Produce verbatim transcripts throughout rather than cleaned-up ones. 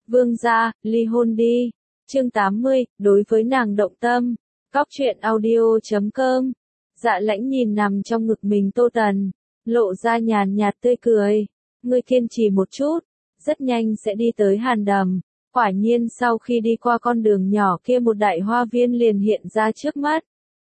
Vương gia, ly hôn đi. Chương tám mươi, đối với nàng động tâm. Cóc truyện audio chấm com. Dạ Lãnh nhìn nằm trong ngực mình Tô Tần, lộ ra nhàn nhạt tươi cười. Ngươi kiên trì một chút, rất nhanh sẽ đi tới Hàn Đầm. Quả nhiên sau khi đi qua con đường nhỏ kia một đại hoa viên liền hiện ra trước mắt.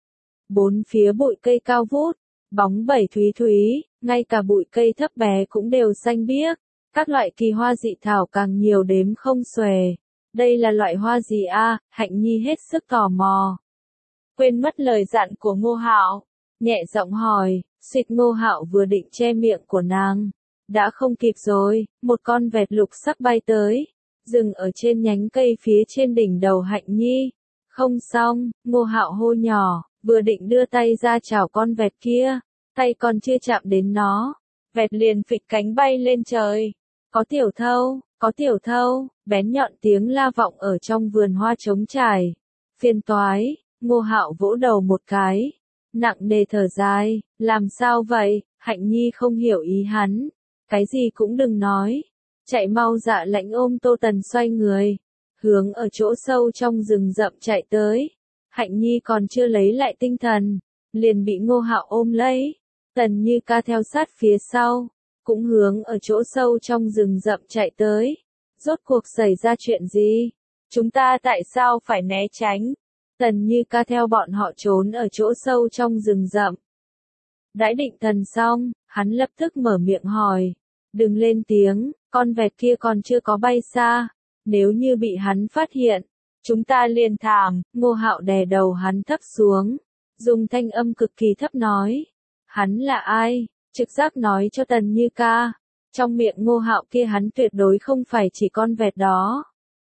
Bốn phía bụi cây cao vút, bóng bẩy thúy thúy, ngay cả bụi cây thấp bé cũng đều xanh biếc. Các loại kỳ hoa dị thảo càng nhiều đếm không xuể. Đây là loại hoa gì a? Hạnh Nhi hết sức tò mò. Quên mất lời dặn của Ngô Hạo, nhẹ giọng hỏi, suýt Ngô Hạo vừa định che miệng của nàng. Đã không kịp rồi, một con vẹt lục sắc bay tới, dừng ở trên nhánh cây phía trên đỉnh đầu Hạnh Nhi. Không xong, Ngô Hạo hô nhỏ, vừa định đưa tay ra chào con vẹt kia, tay còn chưa chạm đến nó, vẹt liền phịch cánh bay lên trời. Có tiểu thâu, có tiểu thâu, bén nhọn tiếng la vọng ở trong vườn hoa trống trải. Phiền toái, Ngô Hạo vỗ đầu một cái, nặng nề thở dài, làm sao vậy? Hạnh Nhi không hiểu ý hắn, cái gì cũng đừng nói, chạy mau. Dạ Lãnh ôm Tô Tần xoay người, hướng ở chỗ sâu trong rừng rậm chạy tới. Hạnh Nhi còn chưa lấy lại tinh thần, liền bị Ngô Hạo ôm lấy. Tần Như Ca theo sát phía sau, cũng hướng ở chỗ sâu trong rừng rậm chạy tới. Rốt cuộc xảy ra chuyện gì? Chúng ta tại sao phải né tránh? Tần Như Ca theo bọn họ trốn ở chỗ sâu trong rừng rậm. Đãi định thần xong, hắn lập tức mở miệng hỏi. Đừng lên tiếng, con vẹt kia còn chưa có bay xa. Nếu như bị hắn phát hiện, chúng ta liền thảm. Ngô Hạo đè đầu hắn thấp xuống, dùng thanh âm cực kỳ thấp nói. Hắn là ai? Trực giác nói cho Tần Như Ca, trong miệng Ngô Hạo kia hắn tuyệt đối không phải chỉ con vẹt đó.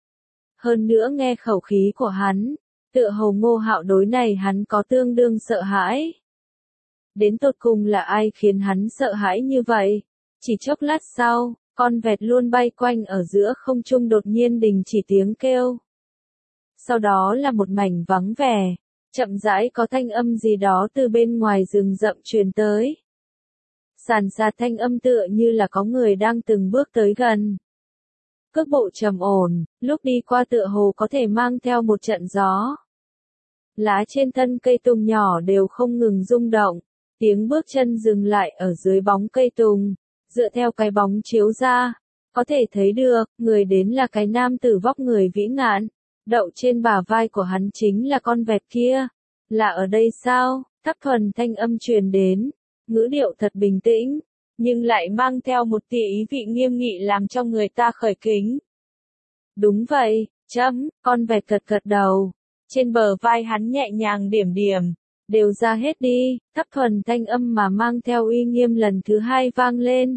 Hơn nữa nghe khẩu khí của hắn, tựa hồ Ngô Hạo đối này hắn có tương đương sợ hãi. Đến tột cùng là ai khiến hắn sợ hãi như vậy? Chỉ chốc lát sau, con vẹt luôn bay quanh ở giữa không trung đột nhiên đình chỉ tiếng kêu. Sau đó là một mảnh vắng vẻ, chậm rãi có thanh âm gì đó từ bên ngoài rừng rậm truyền tới. Sàn sạt thanh âm tựa như là có người đang từng bước tới gần. Cước bộ trầm ổn, lúc đi qua tựa hồ có thể mang theo một trận gió. Lá trên thân cây tùng nhỏ đều không ngừng rung động, tiếng bước chân dừng lại ở dưới bóng cây tùng, dựa theo cái bóng chiếu ra, có thể thấy được, người đến là cái nam tử vóc người vĩ ngạn, đậu trên bả vai của hắn chính là con vẹt kia. Là ở đây sao? Thấp thuần thanh âm truyền đến. Ngữ điệu thật bình tĩnh, nhưng lại mang theo một tia ý vị nghiêm nghị làm cho người ta khởi kính. Đúng vậy, chấm, con vẹt gật gật đầu. Trên bờ vai hắn nhẹ nhàng điểm điểm, đều ra hết đi. Thấp thuần thanh âm mà mang theo uy nghiêm lần thứ hai vang lên.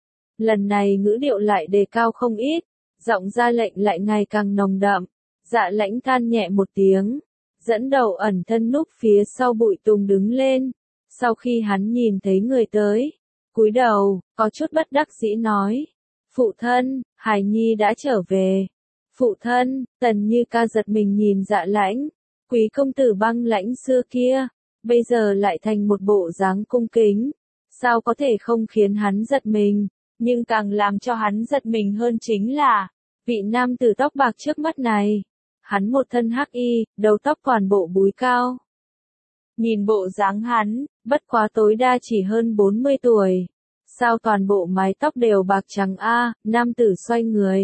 Lần này ngữ điệu lại đề cao không ít, giọng ra lệnh lại ngày càng nồng đậm. Dạ Lãnh than nhẹ một tiếng, dẫn đầu ẩn thân núp phía sau bụi tùng đứng lên. Sau khi hắn nhìn thấy người tới, cúi đầu, có chút bất đắc dĩ nói. Phụ thân, Hải Nhi đã trở về. Phụ thân, Tần Như Ca giật mình nhìn Dạ Lãnh. Quý công tử Băng Lãnh xưa kia, bây giờ lại thành một bộ dáng cung kính. Sao có thể không khiến hắn giật mình, nhưng càng làm cho hắn giật mình hơn chính là, vị nam tử tóc bạc trước mắt này. Hắn một thân hắc y, đầu tóc toàn bộ búi cao. Nhìn bộ dáng hắn, bất quá tối đa chỉ hơn bốn mươi tuổi. Sao toàn bộ mái tóc đều bạc trắng a? Nam tử xoay người,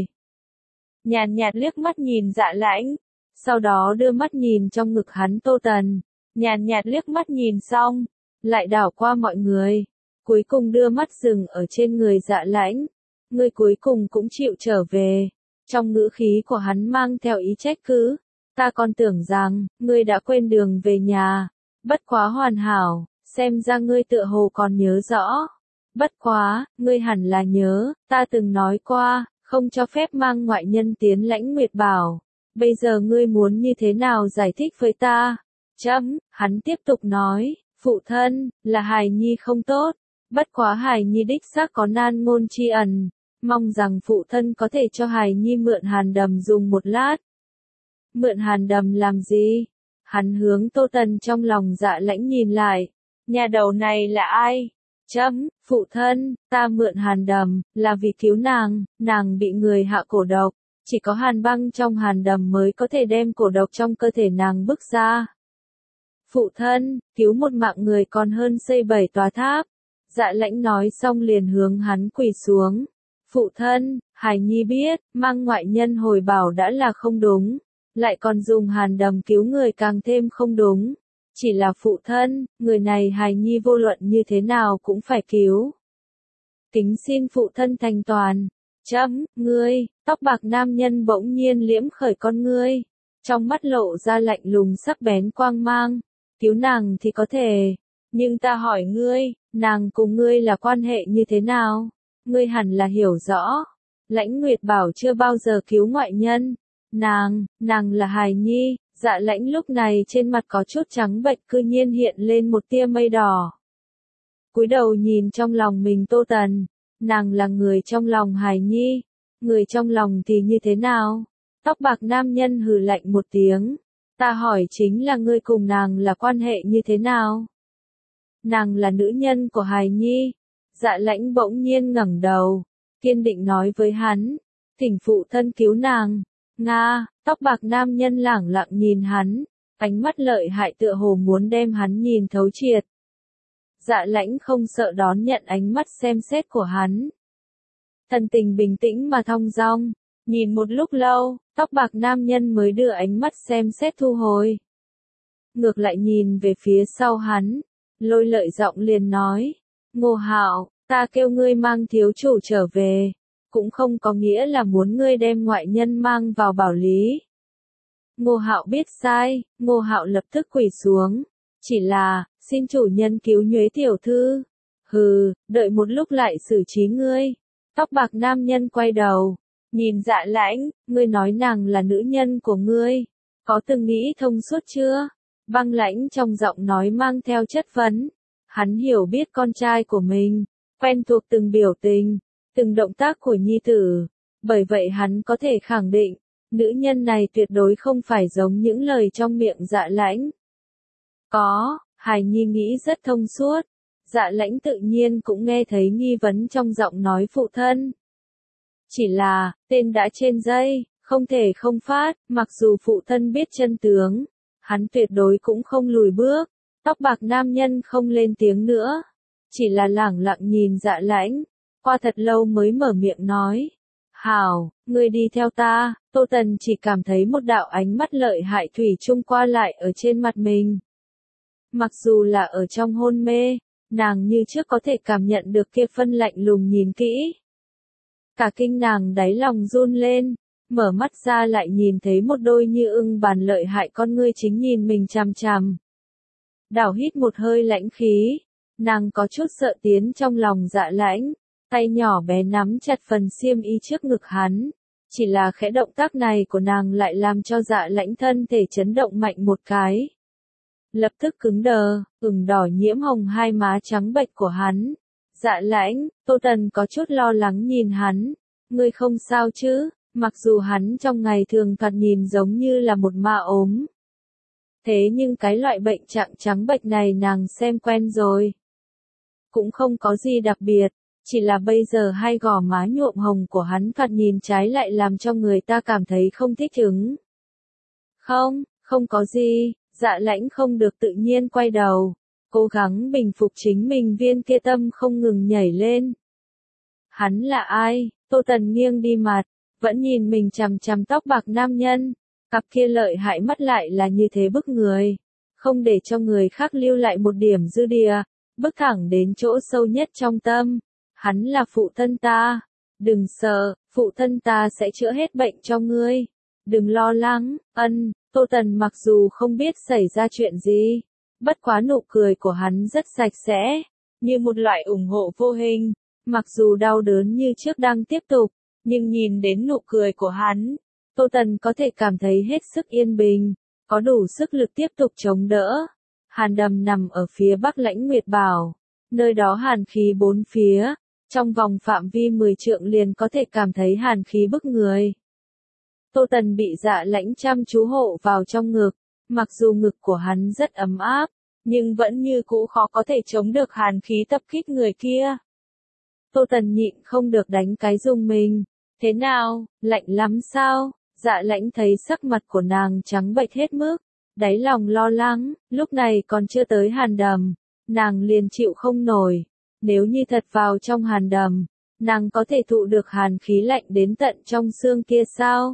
nhàn nhạt liếc mắt nhìn Dạ Lãnh, sau đó đưa mắt nhìn trong ngực hắn Tô Tần, nhàn nhạt liếc mắt nhìn xong, lại đảo qua mọi người, cuối cùng đưa mắt dừng ở trên người Dạ Lãnh. Người cuối cùng cũng chịu trở về. Trong ngữ khí của hắn mang theo ý trách cứ. Ta còn tưởng rằng, ngươi đã quên đường về nhà. Bất quá hoàn hảo, xem ra ngươi tựa hồ còn nhớ rõ. Bất quá, ngươi hẳn là nhớ, ta từng nói qua, không cho phép mang ngoại nhân tiến Lãnh Nguyệt Bảo. Bây giờ ngươi muốn như thế nào giải thích với ta? Chấm, hắn tiếp tục nói, phụ thân, là Hải Nhi không tốt. Bất quá Hải Nhi đích xác có nan ngôn tri ẩn. Mong rằng phụ thân có thể cho Hải Nhi mượn Hàn Đầm dùng một lát. Mượn Hàn Đầm làm gì? Hắn hướng Tô Tần trong lòng Dạ Lãnh nhìn lại. Nhà đầu này là ai? Chấm, phụ thân, ta mượn Hàn Đầm, là vì cứu nàng, nàng bị người hạ cổ độc. Chỉ có hàn băng trong hàn đầm mới có thể đem cổ độc trong cơ thể nàng bức ra. Phụ thân, cứu một mạng người còn hơn xây bảy tòa tháp. Dạ lãnh nói xong liền hướng hắn quỳ xuống. Phụ thân, hài nhi biết, mang ngoại nhân hồi bảo đã là không đúng. Lại còn dùng hàn đầm cứu người càng thêm không đúng. Chỉ là phụ thân, người này hài nhi vô luận như thế nào cũng phải cứu. Kính xin phụ thân thành toàn. Chấm, ngươi, tóc bạc nam nhân bỗng nhiên liễm khởi con ngươi. Trong mắt lộ ra lạnh lùng sắc bén quang mang. Cứu nàng thì có thể. Nhưng ta hỏi ngươi, nàng cùng ngươi là quan hệ như thế nào? Ngươi hẳn là hiểu rõ. Lãnh Nguyệt bảo chưa bao giờ cứu ngoại nhân. Nàng, nàng là hài nhi. Dạ lãnh lúc này trên mặt có chút trắng bệch cư nhiên hiện lên một tia mây đỏ. Cúi đầu nhìn trong lòng mình Tô Tần. Nàng là người trong lòng hài nhi. Người trong lòng thì như thế nào? Tóc bạc nam nhân hừ lạnh một tiếng. Ta hỏi chính là ngươi cùng nàng là quan hệ như thế nào? Nàng là nữ nhân của hài nhi. Dạ lãnh bỗng nhiên ngẩng đầu. Kiên định nói với hắn. Thỉnh phụ thân cứu nàng. Nga, tóc bạc nam nhân lẳng lặng nhìn hắn. Ánh mắt lợi hại tựa hồ muốn đem hắn nhìn thấu triệt. Dạ lãnh không sợ đón nhận ánh mắt xem xét của hắn. Thần tình bình tĩnh mà thong dong. Nhìn một lúc lâu, tóc bạc nam nhân mới đưa ánh mắt xem xét thu hồi. Ngược lại nhìn về phía sau hắn. Lôi lợi giọng liền nói. Ngô Hạo, ta kêu ngươi mang thiếu chủ trở về. Cũng không có nghĩa là muốn ngươi đem ngoại nhân mang vào bảo lý. Ngô Hạo biết sai, Ngô Hạo lập tức quỳ xuống. Chỉ là, xin chủ nhân cứu Nhuế tiểu thư. Hừ, đợi một lúc lại xử trí ngươi. Tóc bạc nam nhân quay đầu. Nhìn Dạ lãnh, ngươi nói nàng là nữ nhân của ngươi. Có từng nghĩ thông suốt chưa? Băng lãnh trong giọng nói mang theo chất vấn. Hắn hiểu biết con trai của mình. Quen thuộc từng biểu tình. Từng động tác của nhi tử. Bởi vậy hắn có thể khẳng định. Nữ nhân này tuyệt đối không phải giống những lời trong miệng Dạ lãnh. Có, hài nhi nghĩ rất thông suốt. Dạ lãnh tự nhiên cũng nghe thấy nghi vấn trong giọng nói phụ thân. Chỉ là, tên đã trên dây, không thể không phát, mặc dù phụ thân biết chân tướng, hắn tuyệt đối cũng không lùi bước. Tóc bạc nam nhân không lên tiếng nữa, chỉ là lẳng lặng nhìn Dạ lãnh, qua thật lâu mới mở miệng nói. Hảo, ngươi đi theo ta. Tô Tần chỉ cảm thấy một đạo ánh mắt lợi hại thủy chung qua lại ở trên mặt mình. Mặc dù là ở trong hôn mê, nàng như trước có thể cảm nhận được kia phân lạnh lùng nhìn kỹ. Cả kinh nàng đáy lòng run lên, mở mắt ra lại nhìn thấy một đôi như ưng bàn lợi hại con ngươi chính nhìn mình chằm chằm. Đảo hít một hơi lãnh khí, nàng có chút sợ tiến trong lòng Dạ lãnh, tay nhỏ bé nắm chặt phần xiêm y trước ngực hắn. Chỉ là khẽ động tác này của nàng lại làm cho Dạ lãnh thân thể chấn động mạnh một cái. Lập tức cứng đờ, ửng đỏ nhiễm hồng hai má trắng bệch của hắn. Dạ lãnh, Tô Tần có chút lo lắng nhìn hắn. Ngươi không sao chứ? Mặc dù hắn trong ngày thường thoạt nhìn giống như là một ma ốm. Thế nhưng cái loại bệnh trạng trắng bệch này nàng xem quen rồi. Cũng không có gì đặc biệt, chỉ là bây giờ hai gò má nhuộm hồng của hắn thoạt nhìn trái lại làm cho người ta cảm thấy không thích ứng. Không, không có gì. Dạ lãnh không được tự nhiên quay đầu, cố gắng bình phục chính mình viên kia tâm không ngừng nhảy lên. Hắn là ai? Tô Tần nghiêng đi mặt, vẫn nhìn mình chằm chằm tóc bạc nam nhân, cặp kia lợi hại mắt lại là như thế bức người, không để cho người khác lưu lại một điểm dư địa, bước thẳng đến chỗ sâu nhất trong tâm. Hắn là phụ thân ta, đừng sợ, phụ thân ta sẽ chữa hết bệnh cho ngươi, đừng lo lắng. Ân. Tô Tần mặc dù không biết xảy ra chuyện gì, bất quá nụ cười của hắn rất sạch sẽ, như một loại ủng hộ vô hình, mặc dù đau đớn như trước đang tiếp tục, nhưng nhìn đến nụ cười của hắn, Tô Tần có thể cảm thấy hết sức yên bình, có đủ sức lực tiếp tục chống đỡ. Hàn đầm nằm ở phía bắc Lãnh Nguyệt Bảo, nơi đó hàn khí bốn phía, trong vòng phạm vi mười trượng liền có thể cảm thấy hàn khí bức người. Tô Tần bị Dạ lãnh chăm chú hộ vào trong ngực, mặc dù ngực của hắn rất ấm áp, nhưng vẫn như cũ khó có thể chống được hàn khí tập kích người kia. Tô Tần nhịn không được đánh cái rung mình, Thế nào, lạnh lắm sao? Dạ Lãnh thấy sắc mặt của nàng trắng bệch hết mức, đáy lòng lo lắng, lúc này còn chưa tới hàn đầm, nàng liền chịu không nổi. Nếu như thật vào trong hàn đầm, nàng có thể thụ được hàn khí lạnh đến tận trong xương kia sao?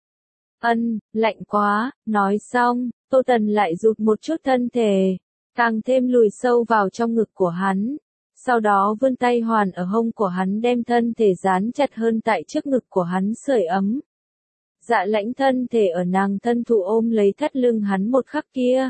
Ân, lạnh quá, nói xong, Tô Tần lại rụt một chút thân thể, càng thêm lùi sâu vào trong ngực của hắn. Sau đó vươn tay hoàn ở hông của hắn đem thân thể dán chặt hơn tại trước ngực của hắn sưởi ấm. Dạ Lãnh thân thể ở nàng thân thụ ôm lấy thắt lưng hắn một khắc kia.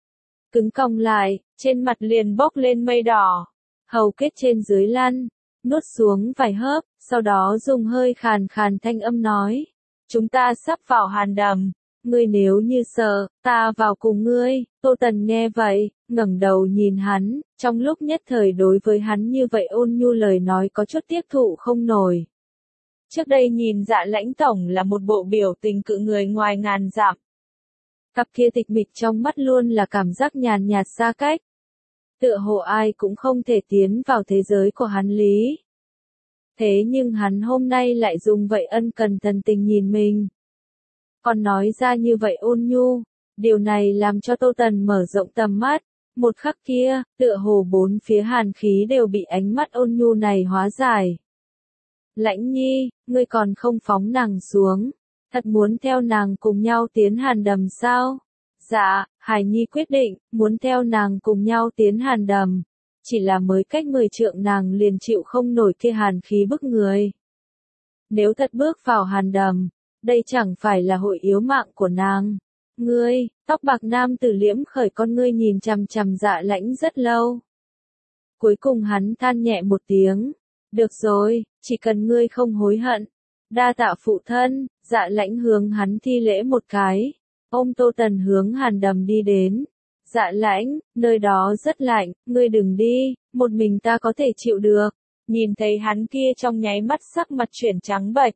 Cứng cong lại, trên mặt liền bốc lên mây đỏ, hầu kết trên dưới lăn, nuốt xuống vài hớp, sau đó dùng hơi khàn khàn thanh âm nói. Chúng ta sắp vào hàn đầm, ngươi nếu như sợ, ta vào cùng ngươi. Tô Tần nghe vậy, ngẩng đầu nhìn hắn, trong lúc nhất thời đối với hắn như vậy ôn nhu lời nói có chút tiếp thụ không nổi. Trước đây nhìn Dạ Lãnh tổng là một bộ biểu tình cự người ngoài ngàn dặm. Cặp kia tịch mịch trong mắt luôn là cảm giác nhàn nhạt xa cách. Tựa hồ ai cũng không thể tiến vào thế giới của hắn lý. Thế nhưng hắn hôm nay lại dùng vậy ân cần thần tình nhìn mình. Còn nói ra như vậy ôn nhu, điều này làm cho Tô Tần mở rộng tầm mắt. Một khắc kia, tựa hồ bốn phía hàn khí đều bị ánh mắt ôn nhu này hóa giải. Lãnh Nhi, ngươi còn không phóng nàng xuống, thật muốn theo nàng cùng nhau tiến hàn đầm sao? Dạ, Hải Nhi quyết định, muốn theo nàng cùng nhau tiến hàn đầm. Chỉ là mới cách mười trượng nàng liền chịu không nổi kia hàn khí bức người. Nếu thật bước vào hàn đầm, đây chẳng phải là hội yếu mạng của nàng. Ngươi, tóc bạc nam tử liễm khởi con ngươi nhìn chằm chằm Dạ Lãnh rất lâu. Cuối cùng hắn than nhẹ một tiếng. Được rồi, chỉ cần ngươi không hối hận. Đa tạ phụ thân. Dạ Lãnh hướng hắn thi lễ một cái. Ôm Tô Tần hướng hàn đầm đi đến. Dạ Lãnh, nơi đó rất lạnh, ngươi đừng đi, một mình ta có thể chịu được. Nhìn thấy hắn kia trong nháy mắt sắc mặt chuyển trắng bệch.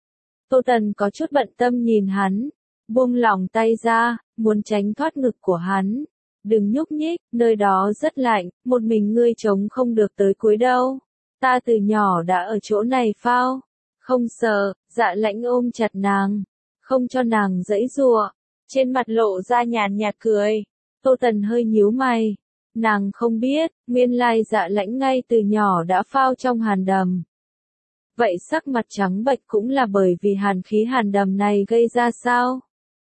Tô Tần có chút bận tâm nhìn hắn, buông lỏng tay ra, muốn tránh thoát ngực của hắn. Đừng nhúc nhích, nơi đó rất lạnh, một mình ngươi chống không được tới cuối đâu. Ta từ nhỏ đã ở chỗ này phao. Không sợ. Dạ Lãnh ôm chặt nàng, không cho nàng giãy giụa, trên mặt lộ ra nhàn nhạt cười. Tô Tần hơi nhíu mày, nàng không biết, nguyên lai Dạ Lãnh ngay từ nhỏ đã phao trong hàn đầm. Vậy sắc mặt trắng bệch cũng là bởi vì hàn khí hàn đầm này gây ra sao?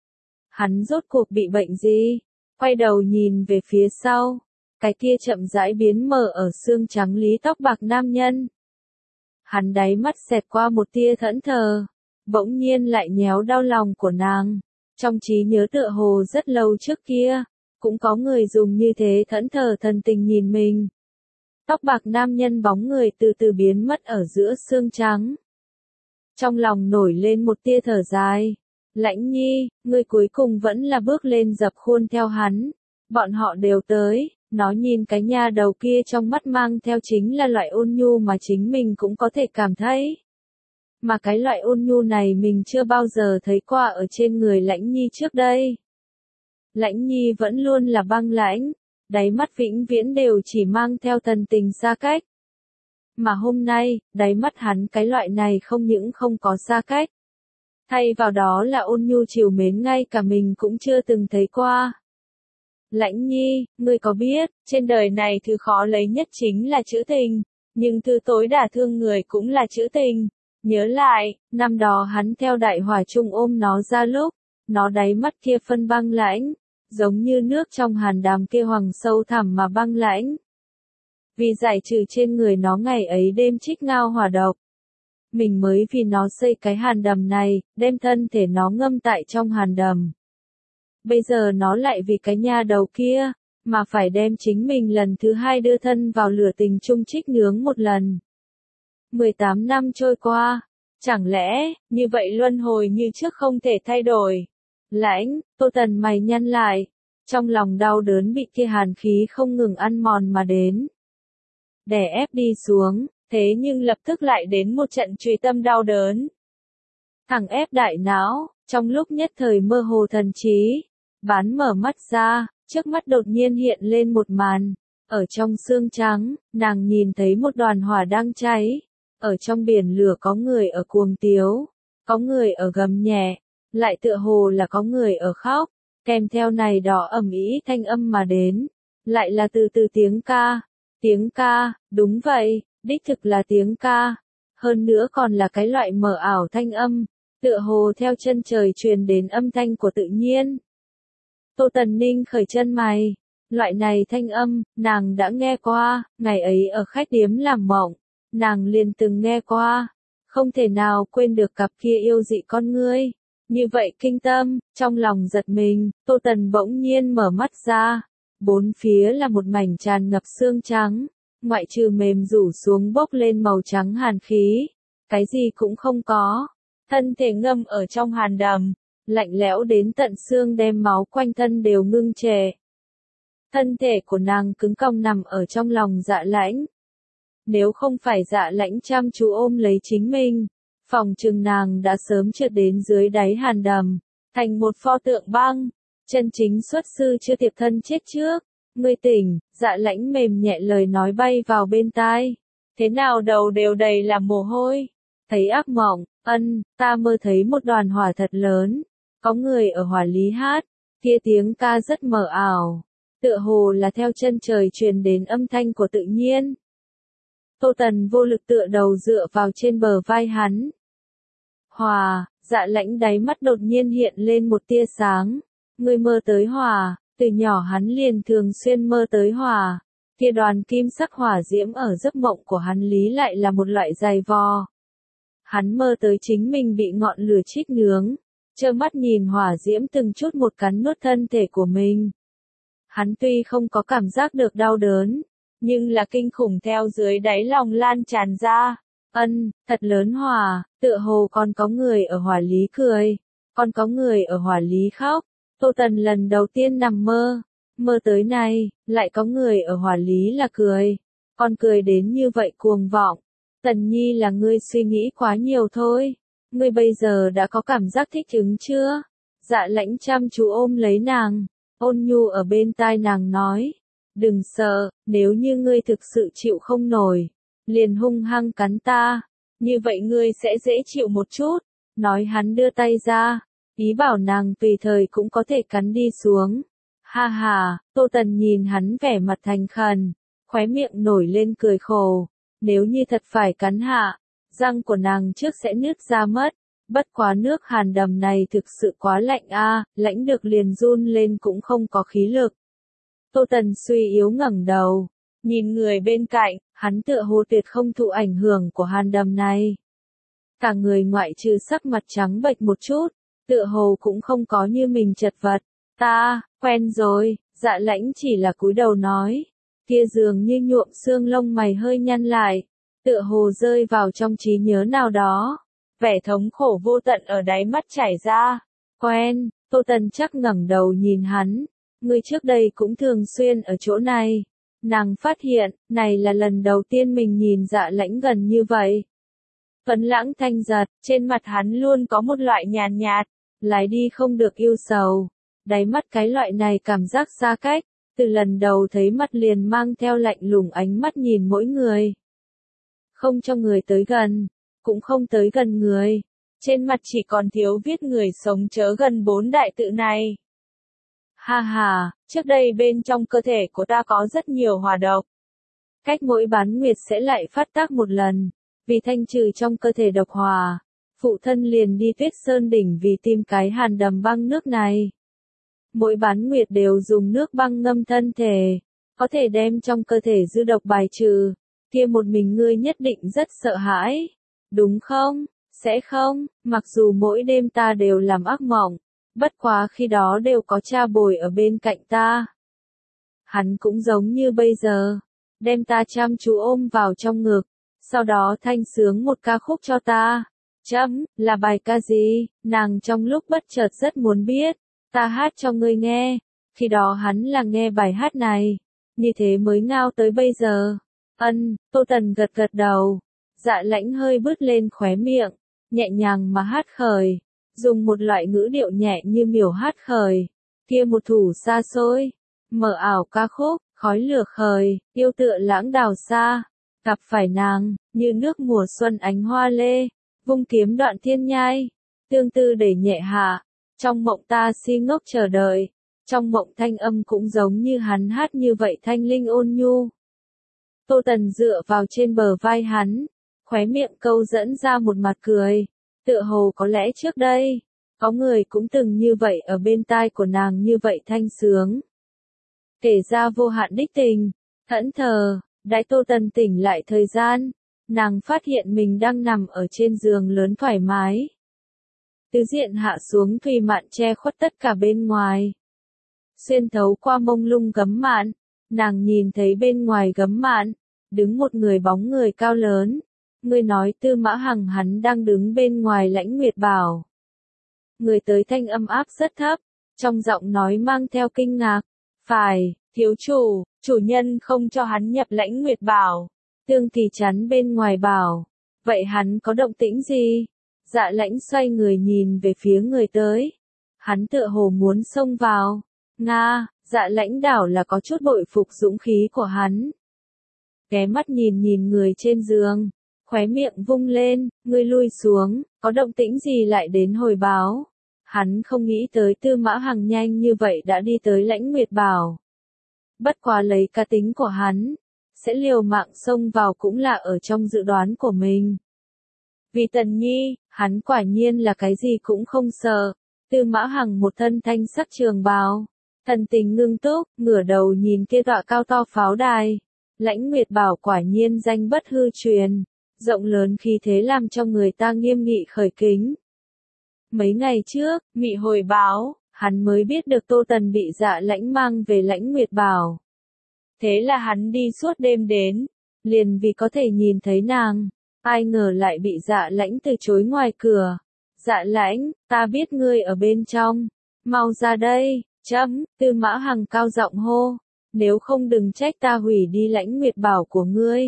Hắn rốt cuộc bị bệnh gì? Quay đầu nhìn về phía sau, cái kia chậm rãi biến mờ ở xương trắng lý tóc bạc nam nhân. Hắn đáy mắt xẹt qua một tia thẫn thờ, bỗng nhiên lại nhéo đau lòng của nàng. Trong trí nhớ tựa hồ rất lâu trước kia, cũng có người dùng như thế thẫn thờ thần tình nhìn mình. Tóc bạc nam nhân bóng người từ từ biến mất ở giữa xương trắng. Trong lòng nổi lên một tia thở dài. Lãnh Nhi, ngươi cuối cùng vẫn là bước lên dập khuôn theo hắn. Bọn họ đều tới, nó nhìn cái nha đầu kia trong mắt mang theo chính là loại ôn nhu mà chính mình cũng có thể cảm thấy. Mà cái loại ôn nhu này mình chưa bao giờ thấy qua ở trên người Lãnh Nhi trước đây. Lãnh Nhi vẫn luôn là băng lãnh, đáy mắt vĩnh viễn đều chỉ mang theo thần tình xa cách. Mà hôm nay, đáy mắt hắn cái loại này không những không có xa cách. Thay vào đó là ôn nhu trìu mến ngay cả mình cũng chưa từng thấy qua. Lãnh Nhi, ngươi có biết, trên đời này thứ khó lấy nhất chính là chữ tình, nhưng thứ tối đả thương người cũng là chữ tình. Nhớ lại, năm đó hắn theo đại hỏa trung ôm nó ra lúc, nó đáy mắt kia phân băng lãnh, giống như nước trong hàn đàm kia hoàng sâu thẳm mà băng lãnh. Vì giải trừ trên người nó ngày ấy đêm trích ngao hỏa độc, mình mới vì nó xây cái hàn đầm này, đem thân thể nó ngâm tại trong hàn đầm. Bây giờ nó lại vì cái nha đầu kia, mà phải đem chính mình lần thứ hai đưa thân vào lửa tình chung trích nướng một lần. mười tám năm trôi qua, chẳng lẽ, như vậy luân hồi như trước không thể thay đổi. Lãnh, Tô Tần mày nhăn lại, trong lòng đau đớn bị kia hàn khí không ngừng ăn mòn mà đến. Đè ép đi xuống, thế nhưng lập tức lại đến một trận truy tâm đau đớn. Thẳng ép đại não, trong lúc nhất thời mơ hồ thần trí, bán mở mắt ra, trước mắt đột nhiên hiện lên một màn. Ở trong xương trắng, nàng nhìn thấy một đoàn hỏa đang cháy. Ở trong biển lửa có người ở cuồng tiếu, có người ở gầm nhẹ, lại tựa hồ là có người ở khóc, kèm theo này đó ầm ĩ thanh âm mà đến, lại là từ từ tiếng ca. Tiếng ca, đúng vậy, đích thực là tiếng ca. Hơn nữa còn là cái loại mờ ảo thanh âm, tựa hồ theo chân trời truyền đến âm thanh của tự nhiên. Tô Tần Ninh khởi chân mày, loại này thanh âm, nàng đã nghe qua, ngày ấy ở khách điếm làm mộng, nàng liền từng nghe qua, không thể nào quên được cặp kia yêu dị con ngươi. Như vậy kinh tâm, trong lòng giật mình, Tô Tần bỗng nhiên mở mắt ra, bốn phía là một mảnh tràn ngập xương trắng, ngoại trừ mềm rủ xuống bốc lên màu trắng hàn khí, cái gì cũng không có, thân thể ngâm ở trong hàn đầm, lạnh lẽo đến tận xương đem máu quanh thân đều ngưng trệ. Thân thể của nàng cứng cong nằm ở trong lòng Dạ Lãnh. Nếu không phải Dạ Lãnh chăm chú ôm lấy chính mình, phòng chừng nàng đã sớm trượt đến dưới đáy hàn đầm, thành một pho tượng băng, chân chính xuất sư chưa tiệp thân chết trước. Ngươi tỉnh, Dạ Lãnh mềm nhẹ lời nói bay vào bên tai. Thế nào đầu đều đầy là mồ hôi. Thấy ác mộng, ân, ta mơ thấy một đoàn hỏa thật lớn. Có người ở hỏa lý hát, kia tiếng ca rất mờ ảo. Tựa hồ là theo chân trời truyền đến âm thanh của tự nhiên. Tô Tần vô lực tựa đầu dựa vào trên bờ vai hắn. Hòa, Dạ Lãnh đáy mắt đột nhiên hiện lên một tia sáng. Ngươi mơ tới hỏa, từ nhỏ hắn liền thường xuyên mơ tới hỏa. Kia đoàn kim sắc hỏa diễm ở giấc mộng của hắn lý lại là một loại dày vò. Hắn mơ tới chính mình bị ngọn lửa trích nướng, trơ mắt nhìn hỏa diễm từng chút một cắn nuốt thân thể của mình. Hắn tuy không có cảm giác được đau đớn, nhưng là kinh khủng theo dưới đáy lòng lan tràn ra. Ân, thật lớn hỏa, tựa hồ còn có người ở hỏa lý cười, còn có người ở hỏa lý khóc. Tô Tần lần đầu tiên nằm mơ, mơ tới này, lại có người ở hỏa lý là cười, còn cười đến như vậy cuồng vọng. Tần Nhi là ngươi suy nghĩ quá nhiều thôi, ngươi bây giờ đã có cảm giác thích ứng chưa? Dạ Lãnh chăm chú ôm lấy nàng, ôn nhu ở bên tai nàng nói, đừng sợ, nếu như ngươi thực sự chịu không nổi, liền hung hăng cắn ta, như vậy ngươi sẽ dễ chịu một chút. Nói hắn đưa tay ra, ý bảo nàng tùy thời cũng có thể cắn đi xuống. Ha ha, Tô Tần nhìn hắn vẻ mặt thành khẩn, khóe miệng nổi lên cười khổ. Nếu như thật phải cắn hạ, răng của nàng trước sẽ nứt ra mất. Bất quá nước hàn đầm này thực sự quá lạnh a, lãnh được liền run lên cũng không có khí lực. Tô Tần suy yếu ngẩng đầu, nhìn người bên cạnh, hắn tựa hồ tuyệt không thụ ảnh hưởng của hàn đầm này. Cả người ngoại trừ sắc mặt trắng bệch một chút, tựa hồ cũng không có như mình chật vật. Ta, quen rồi, Dạ Lãnh chỉ là cúi đầu nói. Kia dường như nhuộm xương lông mày hơi nhăn lại, tựa hồ rơi vào trong trí nhớ nào đó. Vẻ thống khổ vô tận ở đáy mắt chảy ra. Quen, Tô Tần chắc ngẩng đầu nhìn hắn. Ngươi trước đây cũng thường xuyên ở chỗ này. Nàng phát hiện, này là lần đầu tiên mình nhìn Dạ Lãnh gần như vậy. Tuấn lãng thanh giật, trên mặt hắn luôn có một loại nhàn nhạt, lái đi không được yêu sầu. Đáy mắt cái loại này cảm giác xa cách, từ lần đầu thấy mặt liền mang theo lạnh lùng ánh mắt nhìn mỗi người. Không cho người tới gần, cũng không tới gần người. Trên mặt chỉ còn thiếu viết người sống chớ gần bốn đại tự này. Ha ha, trước đây bên trong cơ thể của ta có rất nhiều hỏa độc. Cách mỗi bán nguyệt sẽ lại phát tác một lần, vì thanh trừ trong cơ thể độc hỏa. Phụ thân liền đi Tuyết Sơn đỉnh vì tìm cái hàn đầm băng nước này. Mỗi bán nguyệt đều dùng nước băng ngâm thân thể, có thể đem trong cơ thể dư độc bài trừ. Kia một mình ngươi nhất định rất sợ hãi, đúng không? Sẽ không, mặc dù mỗi đêm ta đều làm ác mộng, bất quá khi đó đều có cha bồi ở bên cạnh ta. Hắn cũng giống như bây giờ, đem ta chăm chú ôm vào trong ngực, sau đó thanh sướng một ca khúc cho ta. Chấm, là bài ca gì? Nàng trong lúc bất chợt rất muốn biết. Ta hát cho ngươi nghe. Khi đó hắn là nghe bài hát này, như thế mới ngao tới bây giờ. Ân, Tô Tần gật gật đầu. Dạ Lãnh hơi bứt lên khóe miệng, nhẹ nhàng mà hát khởi, dùng một loại ngữ điệu nhẹ như miểu hát khởi. Kia một thủ xa xôi, mờ ảo ca khúc, khói lửa khởi, yêu tựa lãng đào xa. Gặp phải nàng, như nước mùa xuân ánh hoa lê, vung kiếm đoạn thiên nhai, tương tư đẩy nhẹ hạ, trong mộng ta si ngốc chờ đợi, trong mộng thanh âm cũng giống như hắn hát như vậy thanh linh ôn nhu. Tô Tần dựa vào trên bờ vai hắn, khóe miệng câu dẫn ra một mặt cười, tựa hồ có lẽ trước đây, có người cũng từng như vậy ở bên tai của nàng như vậy thanh sướng. Kể ra vô hạn đích tình, thẫn thờ, đãi Tô Tần tỉnh lại thời gian, nàng phát hiện mình đang nằm ở trên giường lớn thoải mái. Tứ diện hạ xuống thùy mạn che khuất tất cả bên ngoài. Xuyên thấu qua mông lung gấm mạn, nàng nhìn thấy bên ngoài gấm mạn, đứng một người bóng người cao lớn. Người nói Tư Mã Hằng hắn đang đứng bên ngoài Lãnh Nguyệt Bảo. Người tới thanh âm áp rất thấp, trong giọng nói mang theo kinh ngạc. Phải, thiếu chủ, chủ nhân không cho hắn nhập Lãnh Nguyệt Bảo. Tương Kỳ chắn bên ngoài bảo. Vậy hắn có động tĩnh gì? Dạ Lãnh xoay người nhìn về phía người tới. Hắn tựa hồ muốn xông vào. Nga, Dạ Lãnh đảo là có chút bội phục dũng khí của hắn. Ghé mắt nhìn nhìn người trên giường, khóe miệng vung lên, ngươi lui xuống, có động tĩnh gì lại đến hồi báo. Hắn không nghĩ tới Tư Mã Hằng nhanh như vậy đã đi tới Lãnh Nguyệt Bảo. Bất quá lấy cá tính của hắn, sẽ liều mạng xông vào cũng là ở trong dự đoán của mình. Vì Tần Nhi, hắn quả nhiên là cái gì cũng không sợ. Tư Mã Hằng một thân thanh sắc trường bào, thần tình ngưng túc, ngửa đầu nhìn kia tọa cao to pháo đài. Lãnh Nguyệt Bảo quả nhiên danh bất hư truyền, rộng lớn khí thế làm cho người ta nghiêm nghị khởi kính. Mấy ngày trước, Mị hồi báo, hắn mới biết được Tô Tần bị Dạ Lãnh mang về Lãnh Nguyệt Bảo. Thế là hắn đi suốt đêm đến, liền vì có thể nhìn thấy nàng, ai ngờ lại bị Dạ Lãnh từ chối ngoài cửa. Dạ Lãnh, ta biết ngươi ở bên trong, mau ra đây, chấm, Tư Mã Hằng cao giọng hô, nếu không đừng trách ta hủy đi Lãnh Nguyệt Bảo của ngươi.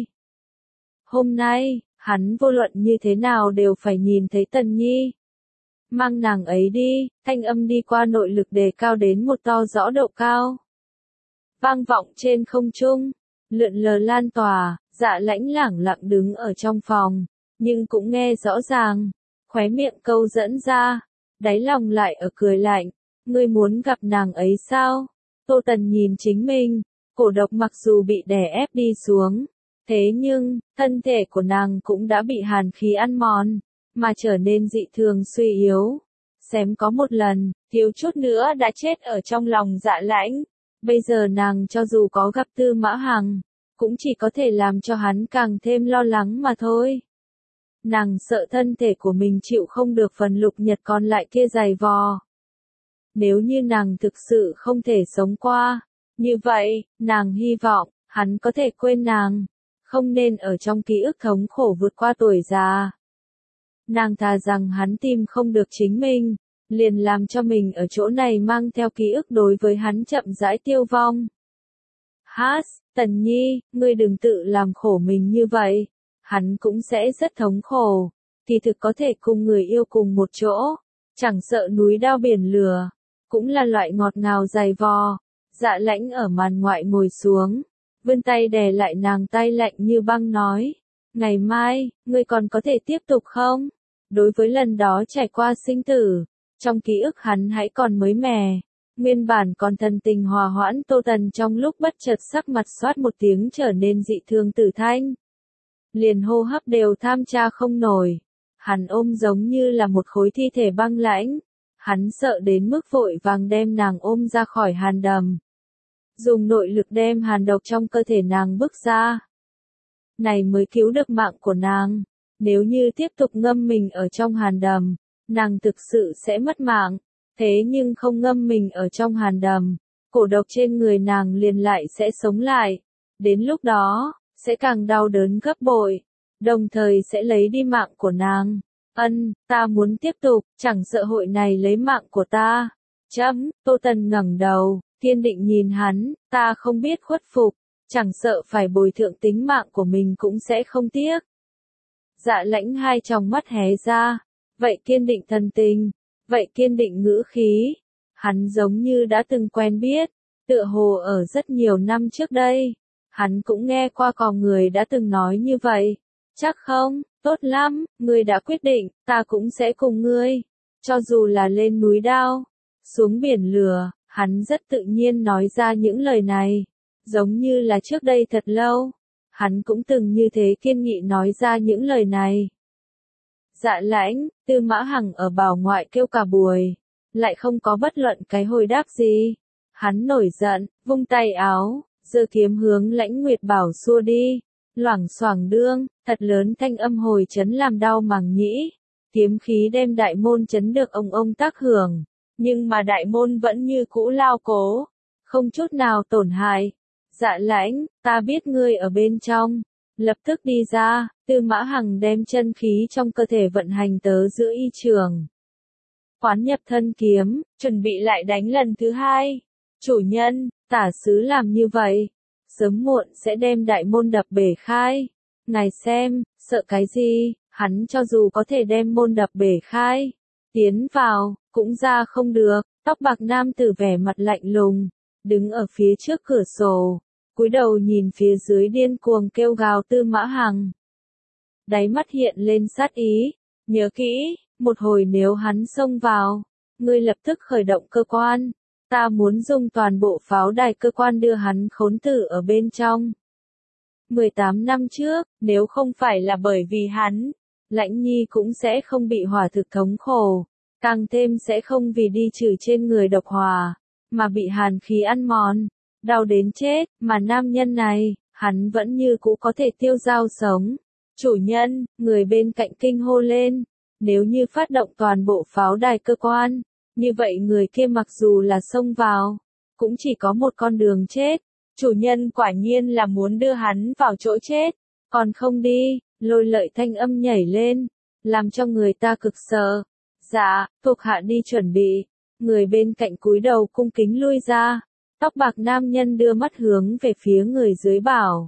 Hôm nay, hắn vô luận như thế nào đều phải nhìn thấy Tần Nhi. Mang nàng ấy đi, thanh âm đi qua nội lực đề cao đến một to rõ độ cao. Vang vọng trên không trung, lượn lờ lan tỏa, Dạ Lãnh lẳng lặng đứng ở trong phòng, nhưng cũng nghe rõ ràng, khóe miệng câu dẫn ra, đáy lòng lại ở cười lạnh, ngươi muốn gặp nàng ấy sao? Tô Tần nhìn chính mình, cổ độc mặc dù bị đè ép đi xuống, thế nhưng, thân thể của nàng cũng đã bị hàn khí ăn mòn, mà trở nên dị thường suy yếu. Xém có một lần, thiếu chút nữa đã chết ở trong lòng Dạ Lãnh. Bây giờ nàng cho dù có gặp Tư Mã Hằng, cũng chỉ có thể làm cho hắn càng thêm lo lắng mà thôi. Nàng sợ thân thể của mình chịu không được phần lục nhật còn lại kia dày vò. Nếu như nàng thực sự không thể sống qua, như vậy, nàng hy vọng, hắn có thể quên nàng, không nên ở trong ký ức thống khổ vượt qua tuổi già. Nàng thà rằng hắn tìm không được chính mình, liền làm cho mình ở chỗ này mang theo ký ức đối với hắn chậm rãi tiêu vong. Hát, Tần Nhi, ngươi đừng tự làm khổ mình như vậy, hắn cũng sẽ rất thống khổ, thì thực có thể cùng người yêu cùng một chỗ, chẳng sợ núi đao biển lửa, cũng là loại ngọt ngào dày vò. Dạ Lãnh ở màn ngoại ngồi xuống, vươn tay đè lại nàng tay lạnh như băng nói, ngày mai, ngươi còn có thể tiếp tục không? Đối với lần đó trải qua sinh tử, trong ký ức hắn hãy còn mới mẻ, nguyên bản còn thần tình hòa hoãn Tô Tần trong lúc bất chợt sắc mặt xoát một tiếng trở nên dị thường tử thanh. Liền hô hấp đều tham tra không nổi, hắn ôm giống như là một khối thi thể băng lãnh, hắn sợ đến mức vội vàng đem nàng ôm ra khỏi hàn đầm. Dùng nội lực đem hàn độc trong cơ thể nàng bước ra. Này mới cứu được mạng của nàng. Nếu như tiếp tục ngâm mình ở trong hàn đầm, nàng thực sự sẽ mất mạng. Thế nhưng không ngâm mình ở trong hàn đầm, cổ độc trên người nàng liền lại sẽ sống lại. Đến lúc đó, sẽ càng đau đớn gấp bội, đồng thời sẽ lấy đi mạng của nàng. Ân, ta muốn tiếp tục, chẳng sợ hội này lấy mạng của ta. Chấm, Tô Tần ngẩng đầu, kiên định nhìn hắn, ta không biết khuất phục, chẳng sợ phải bồi thượng tính mạng của mình cũng sẽ không tiếc. Dạ Lãnh hai tròng mắt hé ra, vậy kiên định thần tình, vậy kiên định ngữ khí, hắn giống như đã từng quen biết, tựa hồ ở rất nhiều năm trước đây, hắn cũng nghe qua có người đã từng nói như vậy, Chắc không, tốt lắm, ngươi đã quyết định, ta cũng sẽ cùng ngươi. Cho dù là lên núi đao, xuống biển lửa, hắn rất tự nhiên nói ra những lời này. Giống như là trước đây thật lâu, hắn cũng từng như thế kiên nghị nói ra những lời này. Dạ lãnh, Tư Mã Hằng ở bảo ngoại kêu cả buổi, lại không có bất luận cái hồi đáp gì. Hắn nổi giận, vung tay áo, giơ kiếm hướng Lãnh Nguyệt Bảo xua đi. Loảng xoảng đương, thật lớn thanh âm hồi chấn làm đau màng nhĩ. Kiếm khí đem đại môn chấn được ông ông tác hưởng, nhưng mà đại môn vẫn như cũ lao cố, không chút nào tổn hại. Dạ lãnh, ta biết ngươi ở bên trong, lập tức đi ra. Tư Mã Hằng đem chân khí trong cơ thể vận hành tớ giữa y trường. Quán nhập thân kiếm, chuẩn bị lại đánh lần thứ hai. Chủ nhân, tả sứ làm như vậy, sớm muộn sẽ đem đại môn đập bể khai. Ngài xem, sợ cái gì, hắn cho dù có thể đem môn đập bể khai, tiến vào, cũng ra không được. Tóc bạc nam tử vẻ mặt lạnh lùng, đứng ở phía trước cửa sổ, cúi đầu nhìn phía dưới điên cuồng kêu gào Tư Mã Hằng. Đáy mắt hiện lên sát ý, nhớ kỹ, một hồi nếu hắn xông vào, ngươi lập tức khởi động cơ quan, ta muốn dùng toàn bộ pháo đài cơ quan đưa hắn khốn tử ở bên trong. mười tám năm trước, nếu không phải là bởi vì hắn, Lãnh Nhi cũng sẽ không bị hỏa thực thống khổ, càng thêm sẽ không vì đi trừ trên người độc hỏa, mà bị hàn khí ăn mòn, đau đến chết, mà nam nhân này, hắn vẫn như cũ có thể tiêu dao sống. Chủ nhân, người bên cạnh kinh hô lên, nếu như phát động toàn bộ pháo đài cơ quan, như vậy người kia mặc dù là xông vào, cũng chỉ có một con đường chết. Chủ nhân quả nhiên là muốn đưa hắn vào chỗ chết, còn không đi. Lôi Lợi thanh âm nhảy lên, làm cho người ta cực sợ. Dạ, thuộc hạ đi chuẩn bị. Người bên cạnh cúi đầu cung kính lui ra. Tóc bạc nam nhân đưa mắt hướng về phía người dưới bảo.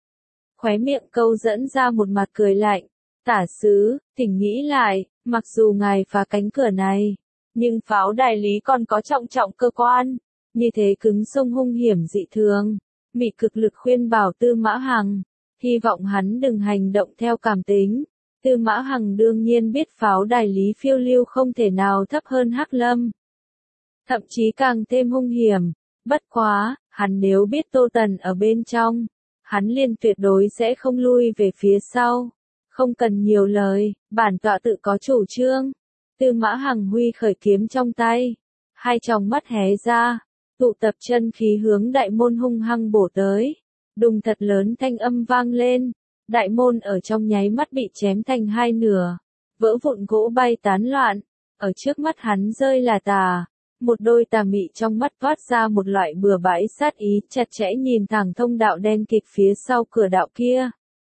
Khóe miệng câu dẫn ra một mặt cười lạnh. Tả sứ, thỉnh nghĩ lại, mặc dù ngài phá cánh cửa này, nhưng pháo đài lý còn có trọng trọng cơ quan, như thế cứng sông hung hiểm dị thường. Mị cực lực khuyên bảo Tư Mã Hằng, hy vọng hắn đừng hành động theo cảm tính. Tư Mã Hằng đương nhiên biết pháo đài lý phiêu lưu không thể nào thấp hơn Hắc Lâm, thậm chí càng thêm hung hiểm. Bất quá, hắn nếu biết Tô Tần ở bên trong, hắn liền tuyệt đối sẽ không lui về phía sau. Không cần nhiều lời, bản tọa tự có chủ trương. Tư Mã Hằng huy khởi kiếm trong tay, hai tròng mắt hé ra, tụ tập chân khí hướng đại môn hung hăng bổ tới. Đùng thật lớn thanh âm vang lên, đại môn ở trong nháy mắt bị chém thành hai nửa, vỡ vụn gỗ bay tán loạn, ở trước mắt hắn rơi là tà. Một đôi tà mị trong mắt toát ra một loại bừa bãi sát ý, chặt chẽ nhìn thẳng thông đạo đen kịt phía sau cửa đạo kia.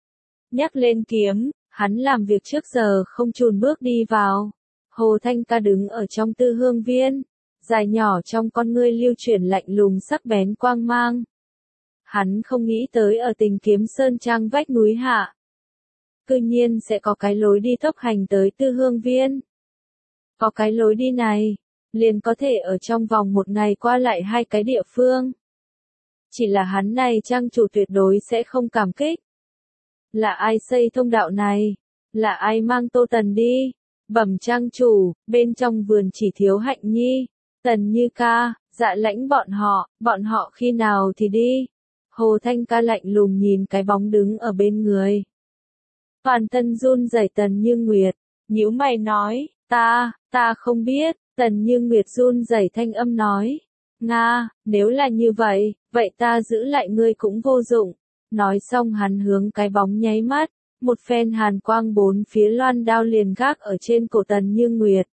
Nhắc lên kiếm, hắn làm việc trước giờ không chùn bước đi vào. Hồ Thanh Ca đứng ở trong Tư Hương Viên, dài nhỏ trong con ngươi lưu chuyển lạnh lùng sắc bén quang mang. Hắn không nghĩ tới ở Tình Kiếm Sơn Trang vách núi hạ, cư nhiên sẽ có cái lối đi tốc hành tới Tư Hương Viên. Có cái lối đi này, liền có thể ở trong vòng một ngày qua lại hai cái địa phương. Chỉ là hắn này trang chủ tuyệt đối sẽ không cảm kích. Là ai xây thông đạo này? Là ai mang Tô Tần đi? Bẩm trang chủ, bên trong vườn chỉ thiếu Hạnh Nhi, Tần Như Ca, Dạ Lãnh bọn họ, bọn họ khi nào thì đi? Hồ Thanh Ca lạnh lùng nhìn cái bóng đứng ở bên người. Toàn thân run rẩy Tần Như Nguyệt, nhíu mày nói, ta, ta không biết. Tần Như Nguyệt run rẩy thanh âm nói, Nga, nếu là như vậy, vậy ta giữ lại ngươi cũng vô dụng. Nói xong hắn hướng cái bóng nháy mắt, một phen hàn quang bốn phía loan đao liền gác ở trên cổ Tần Như Nguyệt.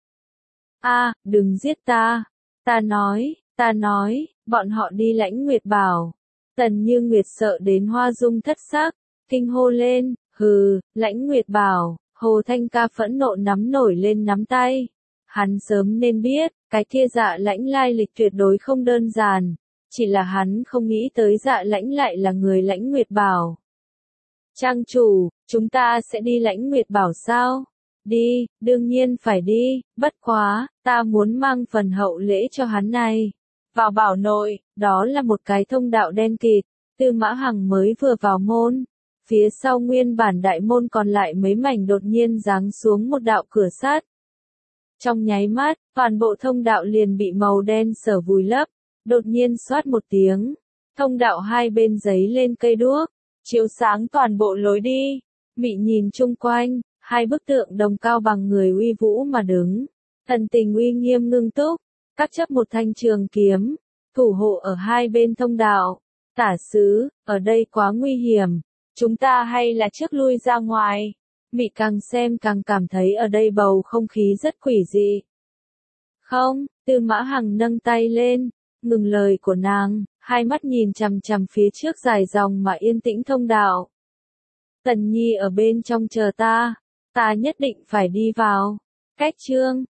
A, đừng giết ta, ta nói, ta nói, bọn họ đi Lãnh Nguyệt Bảo. Tần Như Nguyệt sợ đến hoa dung thất sắc, kinh hô lên, hừ, Lãnh Nguyệt Bảo. Hồ Thanh Ca phẫn nộ nắm nổi lên nắm tay. Hắn sớm nên biết, cái kia Dạ Lãnh lai lịch tuyệt đối không đơn giản, chỉ là hắn không nghĩ tới Dạ Lãnh lại là người Lãnh Nguyệt Bảo. Trang chủ, chúng ta sẽ đi Lãnh Nguyệt Bảo sao? Đi, đương nhiên phải đi, bất quá, ta muốn mang phần hậu lễ cho hắn này. Vào bảo nội, đó là một cái thông đạo đen kịt, Tư Mã Hằng mới vừa vào môn, Phía sau nguyên bản đại môn còn lại mấy mảnh đột nhiên giáng xuống một đạo cửa sắt. Trong nháy mắt, toàn bộ thông đạo liền bị màu đen sở vùi lấp, đột nhiên xoát một tiếng. Thông đạo hai bên giấy lên cây đuốc, chiếu sáng toàn bộ lối đi. Mị nhìn chung quanh, hai bức tượng đồng cao bằng người uy vũ mà đứng. Thần tình uy nghiêm ngưng túc, các chấp một thanh trường kiếm, thủ hộ ở hai bên thông đạo. Tả sứ, ở đây quá nguy hiểm, chúng ta hay là trước lui ra ngoài. Mị càng xem càng cảm thấy ở đây bầu không khí rất quỷ dị. Không, Tư Mã Hằng nâng tay lên, ngừng lời của nàng, hai mắt nhìn chằm chằm phía trước dài dòng mà yên tĩnh thông đạo. Tần Nhi ở bên trong chờ ta, ta nhất định phải đi vào. Cách chương